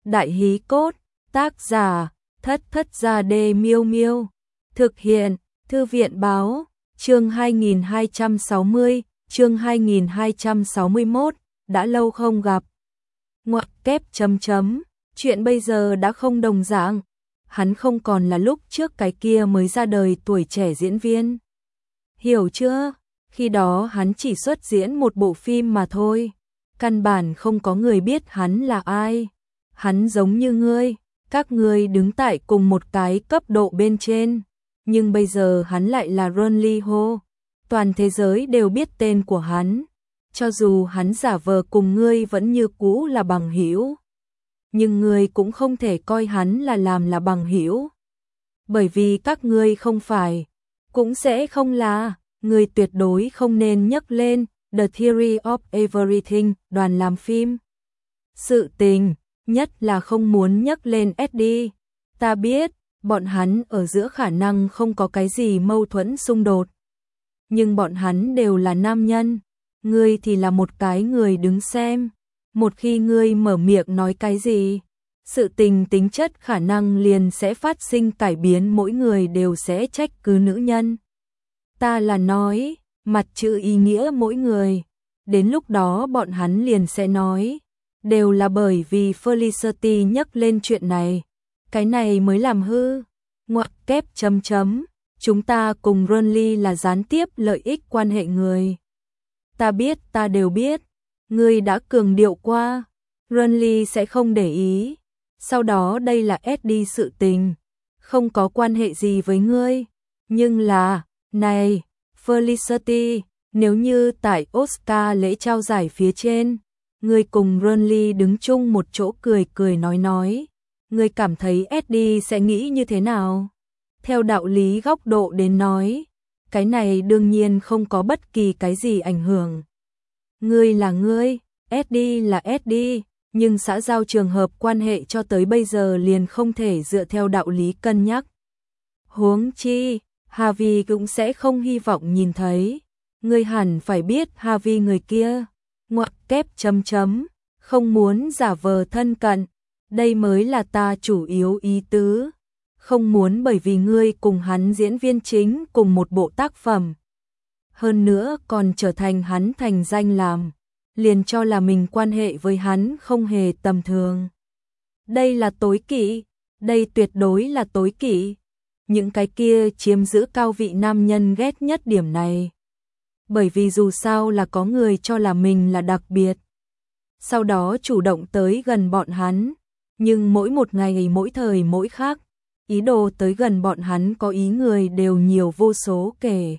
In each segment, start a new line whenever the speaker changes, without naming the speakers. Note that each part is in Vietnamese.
Đại hí cốt, tác giả, Thất Thất Gia Đê Miêu Miêu. Thực hiện, Thư viện báo, chương 2260, chương 2261, đã lâu không gặp. Ngoặc kép chấm chấm, chuyện bây giờ đã không đồng dạng. Hắn không còn là lúc trước cái kia mới ra đời tuổi trẻ diễn viên. Hiểu chưa? Khi đó hắn chỉ xuất diễn một bộ phim mà thôi. Căn bản không có người biết hắn là ai. Hắn giống như ngươi, các ngươi đứng tại cùng một cái cấp độ bên trên. Nhưng bây giờ hắn lại là Ron Lee Ho. Toàn thế giới đều biết tên của hắn. Cho dù hắn giả vờ cùng ngươi vẫn như cũ là bằng hữu, nhưng ngươi cũng không thể coi hắn là bằng hữu. Bởi vì các ngươi không phải, cũng sẽ không là, ngươi tuyệt đối không nên nhắc lên The Theory of Everything, đoàn làm phim. Sự tình, nhất là không muốn nhắc lên Eddie. Ta biết, bọn hắn ở giữa khả năng không có cái gì mâu thuẫn xung đột. Nhưng bọn hắn đều là nam nhân, ngươi thì là một cái người đứng xem. Một khi ngươi mở miệng nói cái gì, sự tình tính chất khả năng liền sẽ phát sinh cải biến, mỗi người đều sẽ trách cứ nữ nhân. Ta là nói, mặt chữ ý nghĩa mỗi người. Đến lúc đó bọn hắn liền sẽ nói, đều là bởi vì Felicity nhắc lên chuyện này. Cái này mới làm hư. Ngoặc kép chấm chấm, chúng ta cùng Ron Lee là gián tiếp lợi ích quan hệ người. Ta biết, ta đều biết. Ngươi đã cường điệu qua, Ron Lee sẽ không để ý. Sau đó đây là Eddie sự tình, không có quan hệ gì với ngươi. Nhưng là, này, Felicity, nếu như tại Oscar lễ trao giải phía trên, ngươi cùng Ron Lee đứng chung một chỗ cười nói, ngươi cảm thấy Eddie sẽ nghĩ như thế nào? Theo đạo lý góc độ đến nói, cái này đương nhiên không có bất kỳ cái gì ảnh hưởng. Ngươi là ngươi, Eddie là Eddie, nhưng xã giao trường hợp quan hệ cho tới bây giờ liền không thể dựa theo đạo lý cân nhắc. Huống chi, Harvey cũng sẽ không hy vọng nhìn thấy. Ngươi hẳn phải biết Harvey người kia. Ngoặc kép chấm chấm, không muốn giả vờ thân cận. Đây mới là ta chủ yếu ý tứ. Không muốn bởi vì ngươi cùng hắn diễn viên chính cùng một bộ tác phẩm. Hơn nữa còn trở thành hắn thành danh làm, liền cho là mình quan hệ với hắn không hề tầm thường. Đây là tối kỵ, đây tuyệt đối là tối kỵ. Những cái kia chiếm giữ cao vị nam nhân ghét nhất điểm này. Bởi vì dù sao là có người cho là mình là đặc biệt. Sau đó chủ động tới gần bọn hắn, nhưng mỗi một ngày mỗi thời mỗi khác, ý đồ tới gần bọn hắn có ý người đều nhiều vô số kể.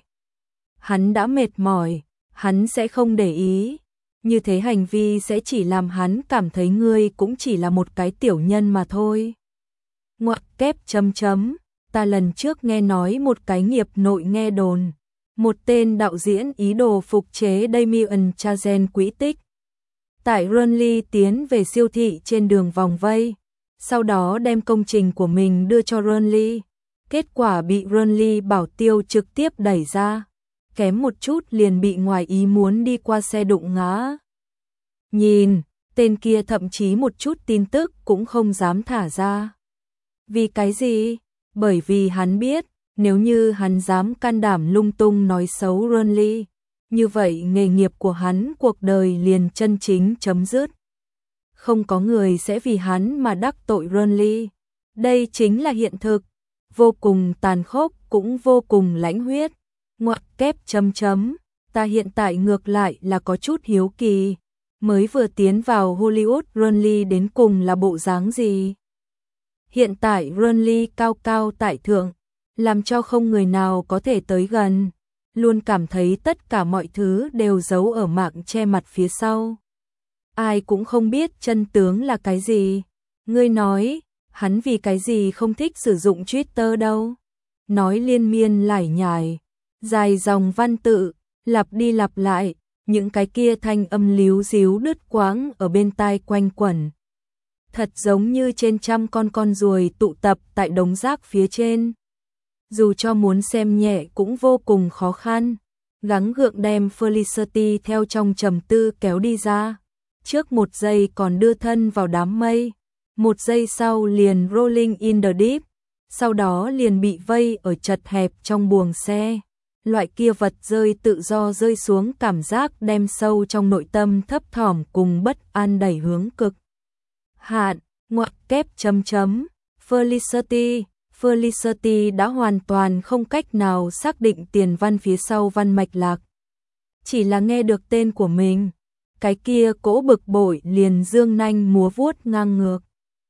Hắn đã mệt mỏi, hắn sẽ không để ý. Như thế hành vi sẽ chỉ làm hắn cảm thấy ngươi cũng chỉ là một cái tiểu nhân mà thôi. Ngoặc kép chấm chấm, ta lần trước nghe nói một cái nghiệp nội nghe đồn. Một tên đạo diễn ý đồ phục chế Damien Chazelle quỹ tích. Tại Ron Lee tiến về siêu thị trên đường vòng vây. Sau đó đem công trình của mình đưa cho Ron Lee. Kết quả bị Ron Lee bảo tiêu trực tiếp đẩy ra. Kém một chút liền bị ngoài ý muốn đi qua xe đụng ngã. Nhìn, tên kia thậm chí một chút tin tức cũng không dám thả ra. Vì cái gì? Bởi vì hắn biết, nếu như hắn dám can đảm lung tung nói xấu Ron Lee, như vậy nghề nghiệp của hắn cuộc đời liền chân chính chấm dứt. Không có người sẽ vì hắn mà đắc tội Ron Lee. Đây chính là hiện thực, vô cùng tàn khốc cũng vô cùng lãnh huyết. Ngoặc kép chấm chấm, ta hiện tại ngược lại là có chút hiếu kỳ. Mới vừa tiến vào Hollywood Ron Lee đến cùng là bộ dáng gì? Hiện tại Ron Lee cao cao tại thượng, làm cho không người nào có thể tới gần. Luôn cảm thấy tất cả mọi thứ đều giấu ở mạng che mặt phía sau. Ai cũng không biết chân tướng là cái gì. Ngươi nói, hắn vì cái gì không thích sử dụng Twitter đâu? Nói liên miên lải nhải, dài dòng văn tự, lặp đi lặp lại, những cái kia thanh âm líu díu đứt quãng ở bên tai quanh quẩn. Thật giống như trên trăm con ruồi tụ tập tại đống rác phía trên. Dù cho muốn xem nhẹ cũng vô cùng khó khăn. Gắng gượng đem Felicity theo trong trầm tư kéo đi ra. Trước một giây còn đưa thân vào đám mây. một giây sau liền rolling in the deep, sau đó liền bị vây ở chật hẹp trong buồng xe. Loại kia vật rơi tự do rơi xuống cảm giác đem sâu trong nội tâm thấp thỏm cùng bất an đẩy hướng cực hạn, ngoặc kép chấm chấm. Felicity đã hoàn toàn không cách nào xác định tiền văn phía sau văn mạch lạc. Chỉ là nghe được tên của mình, cái kia cỗ bực bội liền dương nanh múa vuốt ngang ngược.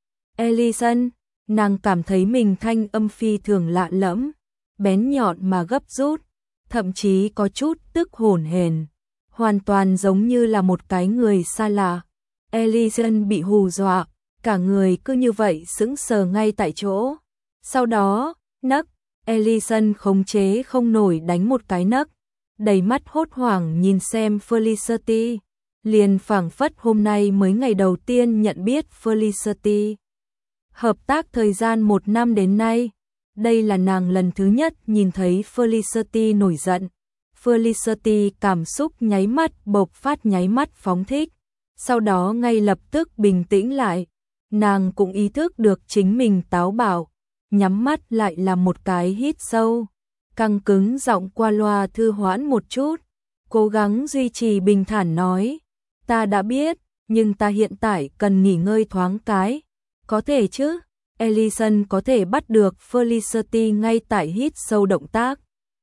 Ellison, nàng cảm thấy mình thanh âm phi thường lạ lẫm, bén nhọn mà gấp rút, thậm chí có chút tức hổn hển, hoàn toàn giống như là một cái người xa lạ. Ellison bị hù dọa, cả người cứ như vậy sững sờ ngay tại chỗ. Sau đó, nấc, Ellison khống chế không nổi đánh một cái nấc, đầy mắt hốt hoảng nhìn xem Felicity, liền phảng phất hôm nay mới ngày đầu tiên nhận biết Felicity. Hợp tác thời gian 1 năm đến nay, đây là nàng lần thứ nhất nhìn thấy Felicity nổi giận. Felicity cảm xúc nháy mắt bộc phát, nháy mắt phóng thích, sau đó ngay lập tức bình tĩnh lại. Nàng cũng ý thức được chính mình táo bạo, nhắm mắt lại làm một cái hít sâu, căng cứng giọng qua loa thư hoãn một chút, cố gắng duy trì bình thản nói, ta đã biết, nhưng ta hiện tại cần nghỉ ngơi thoáng cái, có thể chứ? Ellison có thể bắt được Felicity ngay tại hít sâu động tác.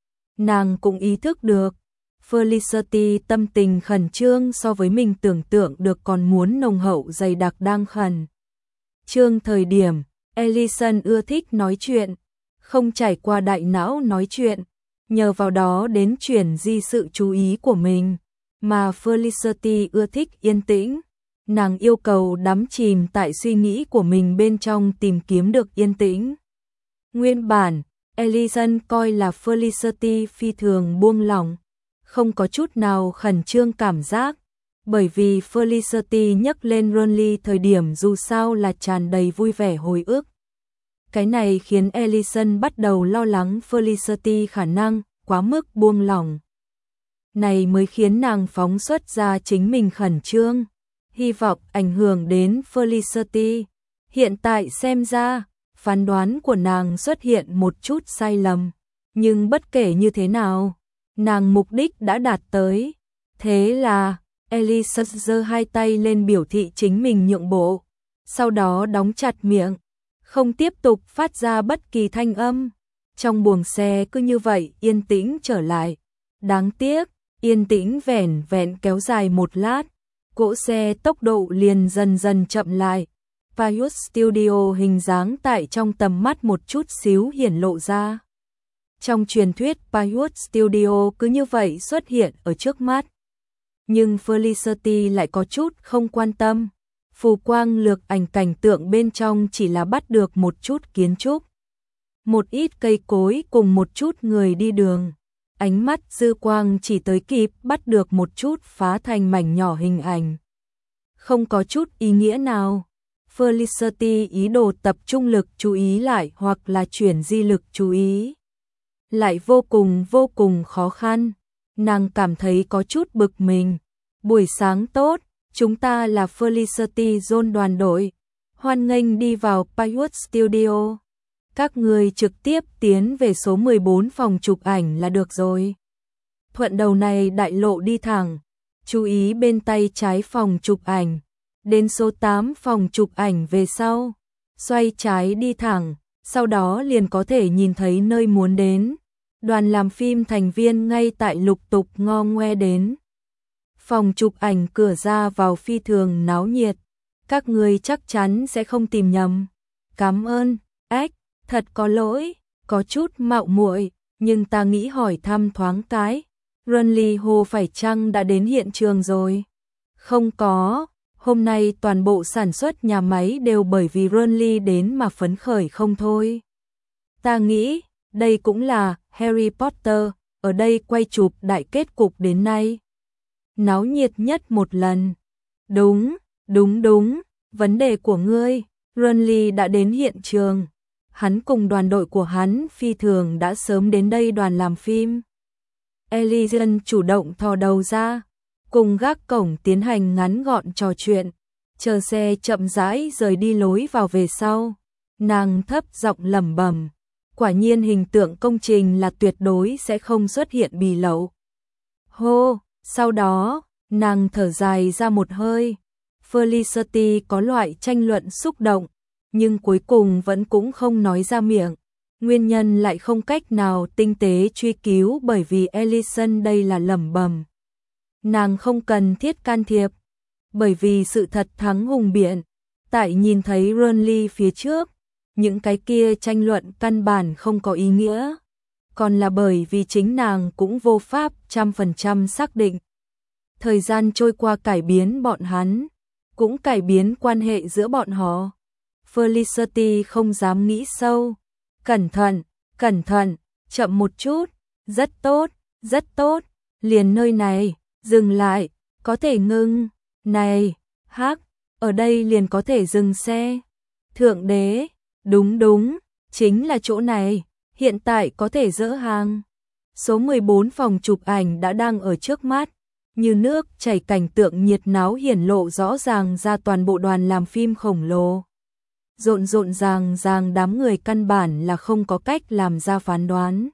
Nàng cũng ý thức được, Felicity tâm tình khẩn trương so với mình tưởng tượng được còn muốn nồng hậu dày đặc đang khẩn trương thời điểm. Ellison ưa thích nói chuyện, không trải qua đại não nói chuyện, nhờ vào đó đến chuyển di sự chú ý của mình, mà Felicity ưa thích yên tĩnh. Nàng yêu cầu đắm chìm tại suy nghĩ của mình bên trong tìm kiếm được yên tĩnh. Nguyên bản, Ellison coi là Felicity phi thường buông lỏng, không có chút nào khẩn trương cảm giác, bởi vì Felicity nhắc lên Ronly thời điểm dù sao là tràn đầy vui vẻ hồi ức. Cái này khiến Ellison bắt đầu lo lắng Felicity khả năng quá mức buông lỏng. Này mới khiến nàng phóng xuất ra chính mình khẩn trương, hy vọng ảnh hưởng đến Felicity. Hiện tại xem ra, phán đoán của nàng xuất hiện một chút sai lầm, nhưng bất kể như thế nào, nàng mục đích đã đạt tới. Thế là, Ellison giơ hai tay lên biểu thị chính mình nhượng bộ, sau đó đóng chặt miệng, không tiếp tục phát ra bất kỳ thanh âm. Trong buồng xe cứ như vậy yên tĩnh trở lại. Đáng tiếc, yên tĩnh vẻn vẹn kéo dài một lát, cỗ xe tốc độ liền dần dần chậm lại. Pius Studio hình dáng tại trong tầm mắt một chút xíu hiển lộ ra. Trong truyền thuyết Pius Studio cứ như vậy xuất hiện ở trước mắt. Nhưng Felicity lại có chút không quan tâm. Phù quang lược ảnh cảnh tượng bên trong chỉ là bắt được một chút kiến trúc, một ít cây cối cùng một chút người đi đường. Ánh mắt dư quang chỉ tới kịp bắt được một chút phá thành mảnh nhỏ hình ảnh. Không có chút ý nghĩa nào. Felicity ý đồ tập trung lực chú ý lại hoặc là chuyển di lực chú ý lại vô cùng khó khăn. Nàng cảm thấy có chút bực mình. Buổi sáng tốt, chúng ta là Felicity Zone đoàn đội. Hoan nghênh đi vào Pius Studio. Các người trực tiếp tiến về số 14 phòng chụp ảnh là được rồi. Thuận đầu này đại lộ đi thẳng. Chú ý bên tay trái phòng chụp ảnh. Đến số 8 phòng chụp ảnh về sau. Xoay trái đi thẳng, sau đó liền có thể nhìn thấy nơi muốn đến. Đoàn làm phim thành viên ngay tại lục tục ngo ngoe đến. Phòng chụp ảnh cửa ra vào phi thường náo nhiệt. Các người chắc chắn sẽ không tìm nhầm. Cảm ơn, ếch, thật có lỗi, có chút mạo muội, nhưng ta nghĩ hỏi thăm thoáng cái. Ronly Hồ phải chăng đã đến hiện trường rồi? Không có, hôm nay toàn bộ sản xuất nhà máy đều bởi vì Ronly đến mà phấn khởi không thôi. Ta nghĩ, đây cũng là Harry Potter, ở đây quay chụp đại kết cục đến nay. Náo nhiệt nhất một lần. Đúng, vấn đề của ngươi, Ronly đã đến hiện trường. Hắn cùng đoàn đội của hắn phi thường đã sớm đến đây đoàn làm phim. Ellison chủ động thò đầu ra, cùng gác cổng tiến hành ngắn gọn trò chuyện. Chờ xe chậm rãi rời đi lối vào về sau, nàng thấp giọng lẩm bẩm, quả nhiên hình tượng công trình là tuyệt đối sẽ không xuất hiện bì lậu. Hô, sau đó, nàng thở dài ra một hơi. Felicity có loại tranh luận xúc động, nhưng cuối cùng vẫn cũng không nói ra miệng. Nguyên nhân lại không cách nào tinh tế truy cứu bởi vì Ellison đây là lẩm bẩm. Nàng không cần thiết can thiệp, bởi vì sự thật thắng hùng biện. Tại nhìn thấy Burnley phía trước, những cái kia tranh luận căn bản không có ý nghĩa. Còn là bởi vì chính nàng cũng vô pháp 100% xác định. Thời gian trôi qua cải biến bọn hắn, cũng cải biến quan hệ giữa bọn họ. Felicity không dám nghĩ sâu. Cẩn thận, chậm một chút, rất tốt, liền nơi này, dừng lại, có thể ngưng, này, ở đây liền có thể dừng xe. Thượng đế, đúng, chính là chỗ này, hiện tại có thể dỡ hàng. Số 14 phòng chụp ảnh đã đang ở trước mắt, như nước chảy cảnh tượng nhiệt náo hiển lộ rõ ràng ra toàn bộ đoàn làm phim khổng lồ. Rộn ràng đám người căn bản là không có cách làm ra phán đoán.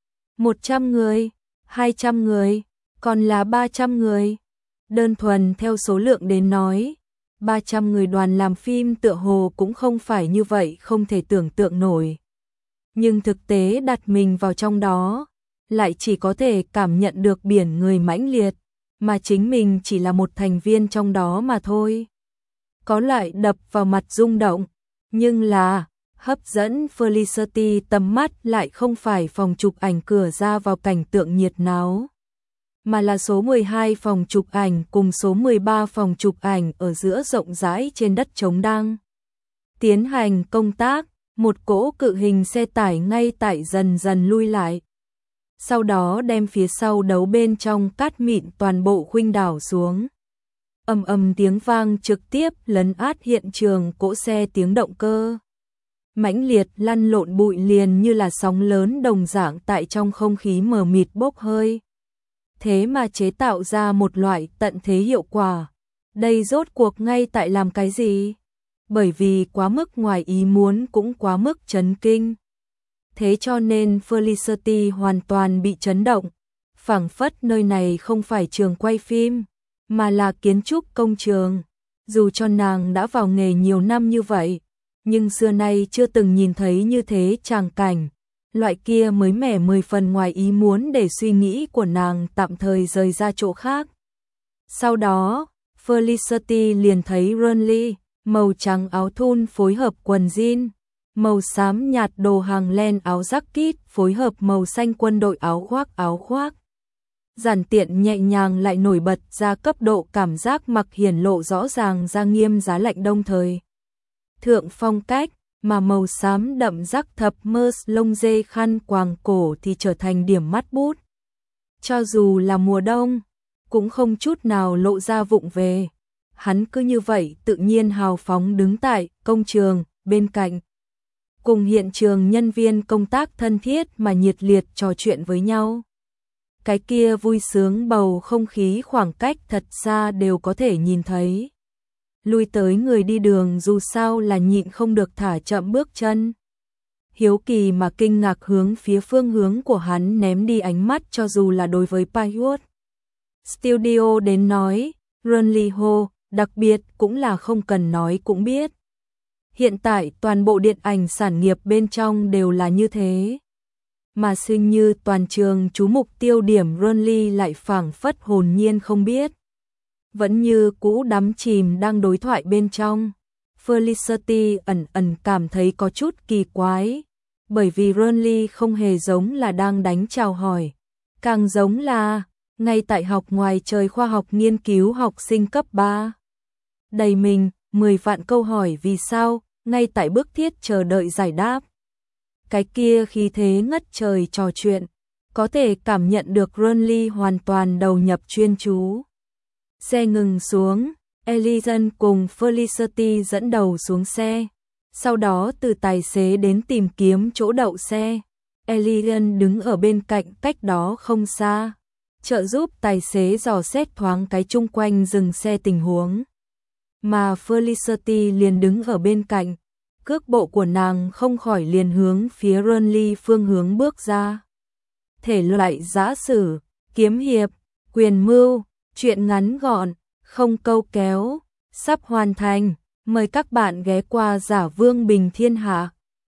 100 người, 200 người, còn là 300 người. Đơn thuần theo số lượng đến nói, 300 người đoàn làm phim tựa hồ cũng không phải như vậy không thể tưởng tượng nổi. Nhưng thực tế đặt mình vào trong đó, lại chỉ có thể cảm nhận được biển người mãnh liệt, mà chính mình chỉ là một thành viên trong đó mà thôi. Có loại đập vào mặt rung động, nhưng là hấp dẫn Felicity tầm mắt lại không phải phòng chụp ảnh cửa ra vào cảnh tượng nhiệt náo, mà là số 12 phòng chụp ảnh cùng số 13 phòng chụp ảnh ở giữa rộng rãi trên đất trống đang tiến hành công tác. Một cỗ cự hình xe tải ngay tại dần dần lui lại, sau đó đem phía sau đấu bên trong cát mịn toàn bộ khuynh đảo xuống. Ầm tiếng vang trực tiếp lấn át hiện trường cỗ xe tiếng động cơ. Mãnh liệt lăn lộn bụi liền như là sóng lớn đồng dạng tại trong không khí mờ mịt bốc hơi. Thế mà chế tạo ra một loại tận thế hiệu quả. Đây rốt cuộc ngay tại làm cái gì? Bởi vì quá mức ngoài ý muốn cũng quá mức chấn kinh. Thế cho nên Felicity hoàn toàn bị chấn động. Phảng phất nơi này không phải trường quay phim, mà là kiến trúc công trường. Dù cho nàng đã vào nghề nhiều năm như vậy, nhưng xưa nay chưa từng nhìn thấy như thế tràng cảnh. Loại kia mới mẻ 10 phần ngoài ý muốn để suy nghĩ của nàng tạm thời rời ra chỗ khác. Sau đó, Felicity liền thấy Burnley, màu trắng áo thun phối hợp quần jean, màu xám nhạt đồ hàng len áo jacket phối hợp màu xanh quân đội áo khoác. Giản tiện nhẹ nhàng lại nổi bật ra cấp độ cảm giác mặc hiển lộ rõ ràng ra nghiêm giá lạnh đông thời thượng phong cách, mà màu xám đậm rắc thập mers lông dê khăn quàng cổ thì trở thành điểm mắt bút. Cho dù là mùa đông, cũng không chút nào lộ ra vụng về. Hắn cứ như vậy tự nhiên hào phóng đứng tại công trường bên cạnh, cùng hiện trường nhân viên công tác thân thiết mà nhiệt liệt trò chuyện với nhau. Cái kia vui sướng bầu không khí khoảng cách thật xa đều có thể nhìn thấy. Lui tới người đi đường dù sao là nhịn không được thả chậm bước chân. Hiếu kỳ mà kinh ngạc hướng phía phương hướng của hắn ném đi ánh mắt, cho dù là đối với Pinewood Studio đến nói, Burnley Hall, đặc biệt cũng là không cần nói cũng biết. Hiện tại toàn bộ điện ảnh sản nghiệp bên trong đều là như thế. Mà sinh như toàn trường chú mục tiêu điểm Burnley lại phảng phất hồn nhiên không biết. Vẫn như cũ đắm chìm đang đối thoại bên trong. Felicity ẩn cảm thấy có chút kỳ quái, bởi vì Burnley không hề giống là đang đánh chào hỏi, càng giống là ngay tại học ngoài trời khoa học nghiên cứu học sinh cấp 3. Đầy mình 10 vạn câu hỏi vì sao, ngay tại bức thiết chờ đợi giải đáp. Cái kia khí thế ngất trời trò chuyện, có thể cảm nhận được Burnley hoàn toàn đầu nhập chuyên chú. Xe ngừng xuống, Ellison cùng Felicity dẫn đầu xuống xe. Sau đó từ tài xế đến tìm kiếm chỗ đậu xe. Ellison đứng ở bên cạnh cách đó không xa, trợ giúp tài xế dò xét thoáng cái chung quanh dừng xe tình huống. mà Felicity liền đứng ở bên cạnh, cước bộ của nàng không khỏi liền hướng phía Renly phương hướng bước ra. Thể loại giã sử, kiếm hiệp, quyền mưu, truyện ngắn gọn, không câu kéo, sắp hoàn thành, mời các bạn ghé qua Giả Vương Bình Thiên Hạ.